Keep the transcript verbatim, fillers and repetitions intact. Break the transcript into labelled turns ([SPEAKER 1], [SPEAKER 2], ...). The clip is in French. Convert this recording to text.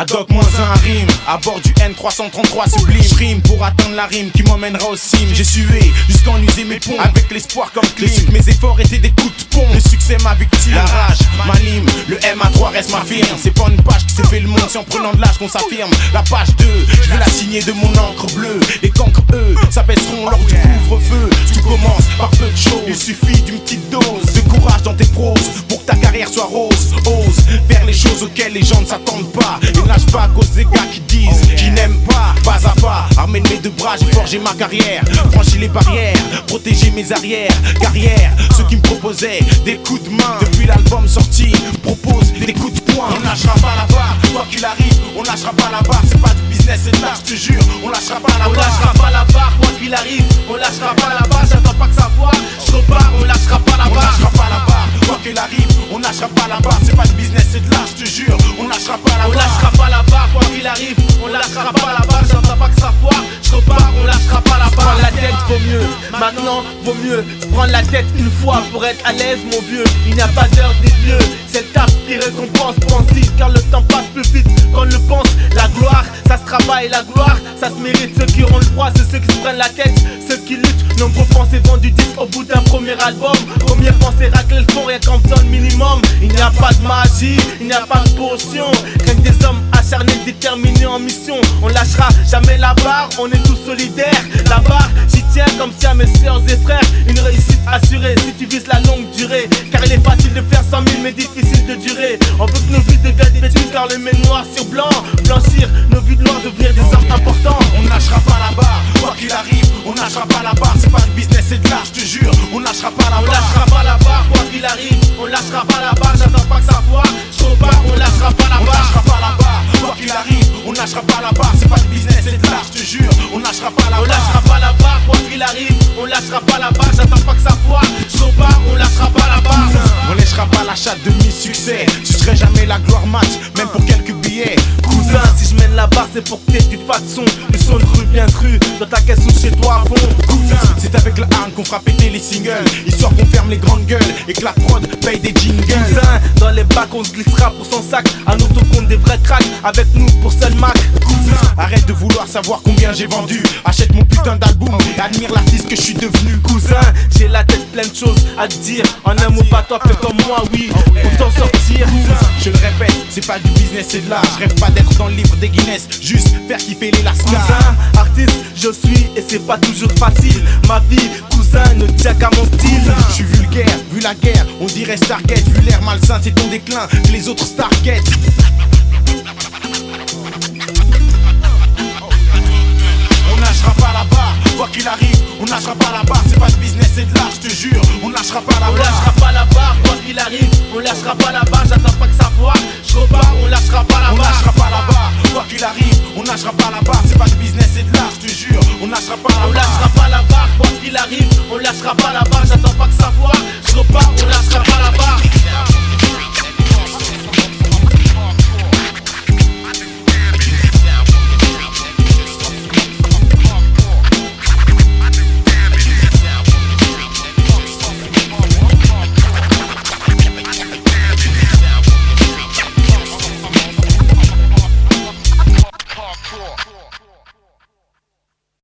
[SPEAKER 1] Ad hoc moins un rime, à bord du N trois cent trente-trois sublime. Je rime pour atteindre la rime qui m'emmènera au cime. J'ai sué jusqu'à en user mes ponts, avec l'espoir comme clim. Mes efforts étaient des coups de pont, le succès ma victime. La rage m'anime, le M A trois reste ma firme. C'est pas une page qui s'est fait le monde, c'est en prenant de l'âge qu'on s'affirme. La page deux, je vais la signer de mon encre bleue. Les cancres eux, s'abaisseront lors du couvre-feu. Tout commence par peu de choses, il suffit d'une petite dose de courage dans tes proses pour que ta carrière soit rose. Ose faire les choses auxquelles les gens ne s'attendent pas. Et ne lâche pas à cause des gars qui disent qu'ils n'aiment pas. Pas à pas, armé de mes deux bras, j'ai forgé ma carrière. Franchi les barrières, protégé mes arrières. Carrière, ceux qui me proposaient des coups de main. Depuis l'album sorti, propose des coups de poing. On lâchera pas la barre, quoi qu'il arrive, on lâchera pas la barre. C'est pas du business, c'est de l'art, je te jure. On lâchera pas la barre.
[SPEAKER 2] On lâchera pas la barre, quoi qu'il arrive, on lâchera pas la barre. J'attends pas que ça voit, je repars, on lâchera pas la barre.
[SPEAKER 1] On lâchera pas la barre, quoi qu'il arrive, on lâchera pas la barre. C'est pas du business, c'est de l'art, je te jure. On lâchera pas la barre.
[SPEAKER 2] On lâchera pas la barre, quoi qu'il arrive, on lâchera pas la barre. J'attends pas que ça voit, je repars, on lâchera pas la barre. Prendre la tête vaut mieux, maintenant vaut mieux prendre la tête une fois pour être à l'aise, mon vieux. Il n'y a pas d'heure des lieux, c'est le taf qui récompense. Pense-y, car le temps passe plus vite qu'on le pense. La gloire, ça se travaille, la gloire, ça se mérite. Ceux qui auront le droit, c'est ceux qui se prennent la tête, ceux qui luttent. Nombreux pensées vendus disques au bout d'un premier album. Premier pensée racler le fond, rien qu'en faisant le minimum. Il n'y a pas de magie, il n'y a pas de potion. Rien que des hommes acharnés, déterminés en mission. On lâchera jamais la barre, on est tous solidaires. La barre, j'y tiens comme si à mes sœurs et frères. Une réussite assurée si tu vises la longue durée. Car il est facile de faire cent mille mais difficile de durer. On veut que nos vies deviennent vêtues car le met noir sur blanc. Blanchir nos vies de noir, devenir des hommes importants.
[SPEAKER 1] On lâchera pas la barre, quoi qu'il arrive, on lâchera pas la barre. C'est pas du business, c'est de l'art, je te jure. On lâchera pas la
[SPEAKER 2] On
[SPEAKER 1] barre.
[SPEAKER 2] lâchera pas la barre, quoi qu'il arrive, on lâchera pas la barre. J'attends pas que ça voit, je repars, on lâchera pas la
[SPEAKER 1] On
[SPEAKER 2] barre.
[SPEAKER 1] lâchera pas la barre, quoi qu'il arrive, on lâchera pas la barre. C'est pas du business, c'est de l'art, je te jure. On lâchera pas la
[SPEAKER 2] On
[SPEAKER 1] barre.
[SPEAKER 2] lâchera pas la barre, quoi qu'il arrive, on lâchera pas la barre. J'attends pas que ça voit, je repars, on lâchera pas la barre.
[SPEAKER 1] On lâchera pas la chatte de mi-succès. Tu serais jamais la gloire mat, même pour quelques billets.
[SPEAKER 2] Cousin, si je mène la barre, c'est pour que t'aies du fat son. Du son de rue bien cru, dans ta caisse ou chez toi à fond.
[SPEAKER 1] Cousin, c'est avec la hargne qu'on fera péter les singles. Histoire qu'on ferme les grandes gueules et que la prod paye des jingles.
[SPEAKER 2] Cousin, dans les bacs on se glissera pour son sac. À nous tout compte des vrais cracks, avec nous pour seul Mac.
[SPEAKER 1] Cousin, arrête de vouloir savoir combien j'ai vendu. Achète mon putain d'album et admire l'artiste que je suis devenu.
[SPEAKER 2] Cousin, j'ai la tête pleine de choses à te dire. En un mot pas toi, fais comme moi, oui, pour t'en sortir.
[SPEAKER 1] Cousin, je le répète, c'est pas du business, c'est de l'art. Je rêve pas d'être dans le livre des Guinness, juste faire kiffer les lascars.
[SPEAKER 2] Cousin, artiste, je suis et c'est pas toujours facile. Ma vie, cousin, ne tient qu'à mon style.
[SPEAKER 1] Je suis vulgaire, vu la guerre, on dirait Stargate. Vu l'air malsain, c'est ton déclin que les autres Stargate. On lâchera pas la barre, quoi qu'il arrive, on lâchera pas la barre. C'est pas de business, c'est de l'art, je te jure. On lâchera pas la
[SPEAKER 2] On
[SPEAKER 1] barre.
[SPEAKER 2] lâchera pas la barre, quoi qu'il arrive, on lâchera pas la barre. J'attends pas que ça voit, je repars, on lâchera pas la
[SPEAKER 1] On
[SPEAKER 2] barre.
[SPEAKER 1] lâchera pas la barre, quoi qu'il arrive, on lâchera pas la barre. C'est pas de business, c'est de l'art, je te jure. On lâchera pas la
[SPEAKER 2] On
[SPEAKER 1] barre.
[SPEAKER 2] lâchera pas la barre, quoi qu'il arrive, on lâchera pas la barre. J'attends